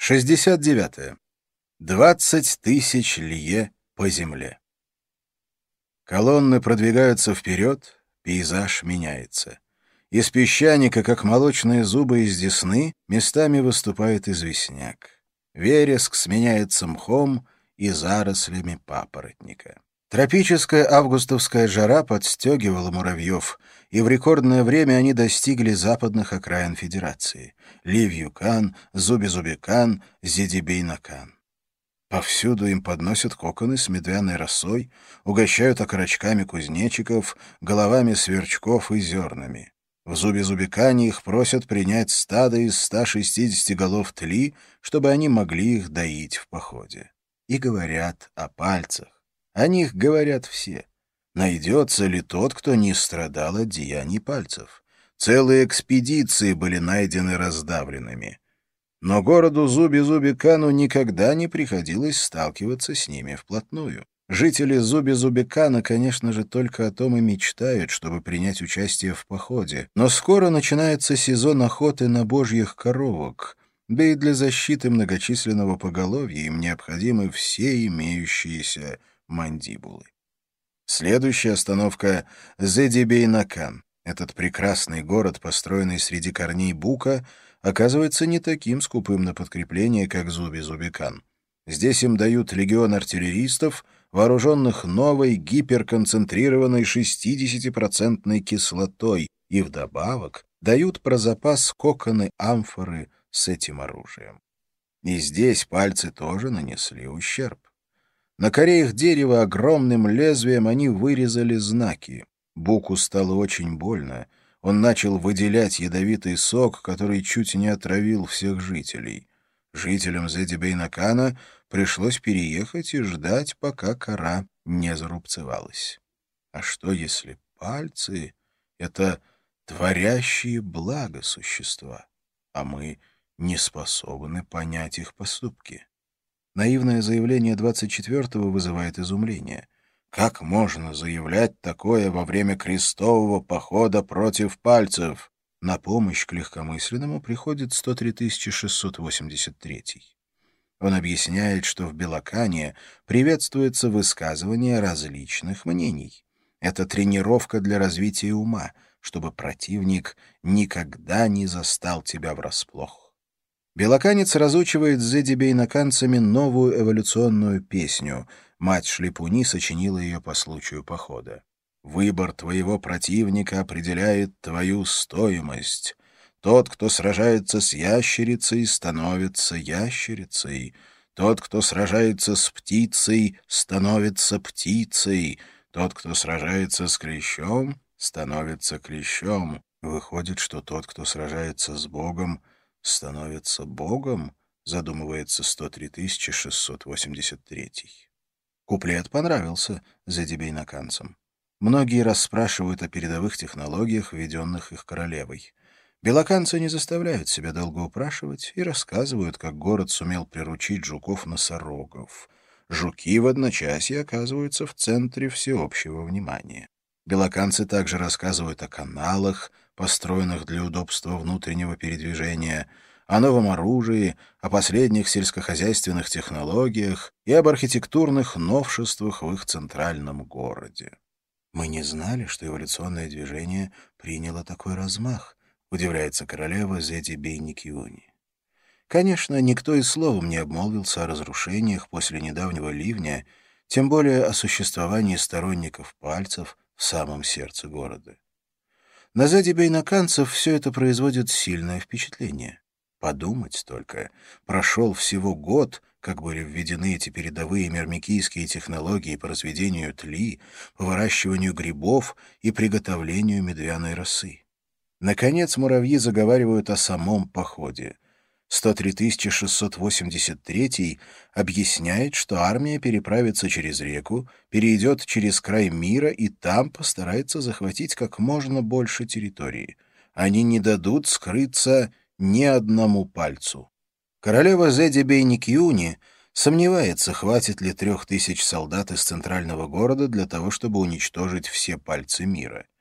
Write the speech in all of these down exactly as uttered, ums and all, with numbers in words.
шестьдесят девятое. Двадцать тысяч лье по земле. Колонны продвигаются вперед, пейзаж меняется. Из песчаника, как молочные зубы из десны, местами выступает известняк. Вереск сменяется мхом и зарослями папоротника. Тропическая августовская жара подстегивала муравьев, и в рекордное время они достигли западных окраин Федерации — Ливьюкан, Зуби-Зубикан, Зидибейнакан. Повсюду им подносят коконы с медвяной росой, угощают окорочками кузнечиков, головами сверчков и зернами. В Зуби-Зубикане их просят принять стадо из ста шестидесяти голов тли, чтобы они могли их доить в походе. И говорят о пальцах. О них говорят все. Найдется ли тот, кто не страдал от деяний пальцев? Целые экспедиции были найдены раздавленными. Но городу Зуби-Зубикану никогда не приходилось сталкиваться с ними вплотную. Жители Зуби-Зубикана, конечно же, только о том и мечтают, чтобы принять участие в походе. Но скоро начинается сезон охоты на божьих коровок, да и для защиты многочисленного поголовья им необходимы все имеющиеся мандибулы. Следующая остановка — Зедибейнакан. Этот прекрасный город, построенный среди корней бука, оказывается не таким скупым на подкрепление, как Зуби-Зубикан. Здесь им дают легион артиллеристов, вооруженных новой гиперконцентрированной шестидесятипроцентной кислотой, и вдобавок дают про запас коконы амфоры с этим оружием. И здесь пальцы тоже нанесли ущерб. На коре их дерева огромным лезвием они вырезали знаки. Буку стало очень больно. Он начал выделять ядовитый сок, который чуть не отравил всех жителей. Жителям Зедибейнакана пришлось переехать и ждать, пока кора не зарубцевалась. А что, если пальцы — это творящие благо существа, а мы не способны понять их поступки? Наивное заявление двадцать четвёртого вызывает изумление. Как можно заявлять такое во время крестового похода против пальцев? На помощь к легкомысленному приходит сто три тысячи шестьсот восемьдесят третий. Он объясняет, что в Белокане приветствуется высказывание различных мнений. Это тренировка для развития ума, чтобы противник никогда не застал тебя врасплох. Белоканец разучивает с зедибейнаканцами новую эволюционную песню. Мать Шлипуни сочинила ее по случаю похода. «Выбор твоего противника определяет твою стоимость. Тот, кто сражается с ящерицей, становится ящерицей. Тот, кто сражается с птицей, становится птицей. Тот, кто сражается с клещом, становится клещом. Выходит, что тот, кто сражается с Богом, становится Богом», задумывается сто три тысячи шестьсот восемьдесят третий. Куплет понравился зедибейнаканцам. Многие расспрашивают о передовых технологиях, введенных их королевой. Белоканцы не заставляют себя долго упрашивать и рассказывают, как город сумел приручить жуков-носорогов. Жуки в одночасье оказываются в центре всеобщего внимания. Белоканцы также рассказывают о каналах, построенных для удобства внутреннего передвижения, о новом оружии, о последних сельскохозяйственных технологиях и об архитектурных новшествах в их центральном городе. «Мы не знали, что эволюционное движение приняло такой размах», удивляется королева Зедибейникиуни. Конечно, никто и словом не обмолвился о разрушениях после недавнего ливня, тем более о существовании сторонников пальцев в самом сердце города. На зедибейнаканцев все это производит сильное впечатление. Подумать только, прошел всего год, как были введены эти передовые мирмикийские технологии по разведению тли, по выращиванию грибов и приготовлению медвяной росы. Наконец муравьи заговаривают о самом походе. сто три тысячи шестьсот восемьдесят третий объясняет, что армия переправится через реку, перейдет через край мира и там постарается захватить как можно больше территории. Они не дадут скрыться ни одному пальцу. Королева Зедибейникиуни сомневается, хватит ли трех тысяч солдат из центрального города для того, чтобы уничтожить все пальцы мира.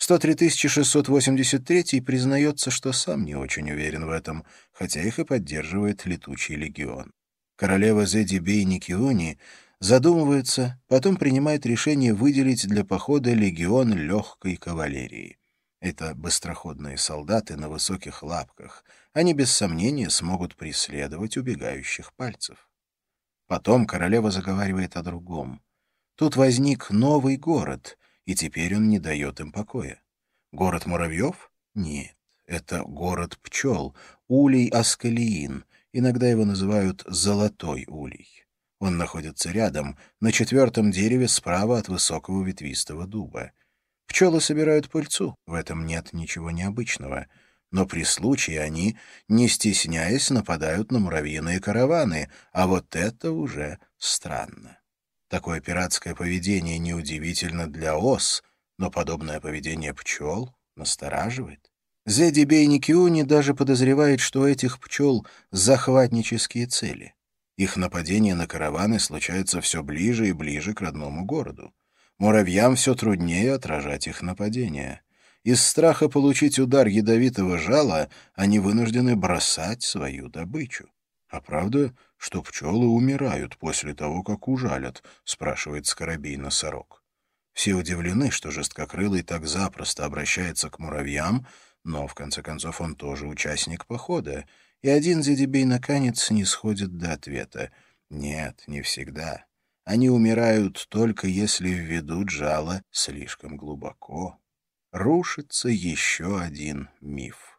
сто три тысячи шестьсот восемьдесят третий признается, что сам не очень уверен в этом, хотя их и поддерживает летучий легион. Королева Зедибей Никиони задумывается, потом принимает решение выделить для похода легион легкой кавалерии. Это быстроходные солдаты на высоких лапках. Они без сомнения смогут преследовать убегающих пальцев. Потом королева заговаривает о другом. Тут возник новый город, и теперь он не дает им покоя. Город муравьев? Нет, это город пчел, улей Аскалиин. Иногда его называют «золотой улей». Он находится рядом, на четвертом дереве справа от высокого ветвистого дуба. Пчелы собирают пыльцу, в этом нет ничего необычного. Но при случае они, не стесняясь, нападают на муравьиные караваны, а вот это уже странно. Такое пиратское поведение неудивительно для ос, но подобное поведение пчел настораживает. Зедибей Никиони даже подозревает, что у этих пчел захватнические цели. Их нападения на караваны случаются все ближе и ближе к родному городу. Муравьям все труднее отражать их нападения. Из страха получить удар ядовитого жала они вынуждены бросать свою добычу. «А правда, что пчелы умирают после того, как ужалят?» — спрашивает скоробей-носорог. Все удивлены, что жесткокрылый так запросто обращается к муравьям, но, в конце концов, он тоже участник похода, и один зедибей наконец не сходит до ответа. Нет, не всегда. Они умирают только если введут жало слишком глубоко. Рушится еще один миф.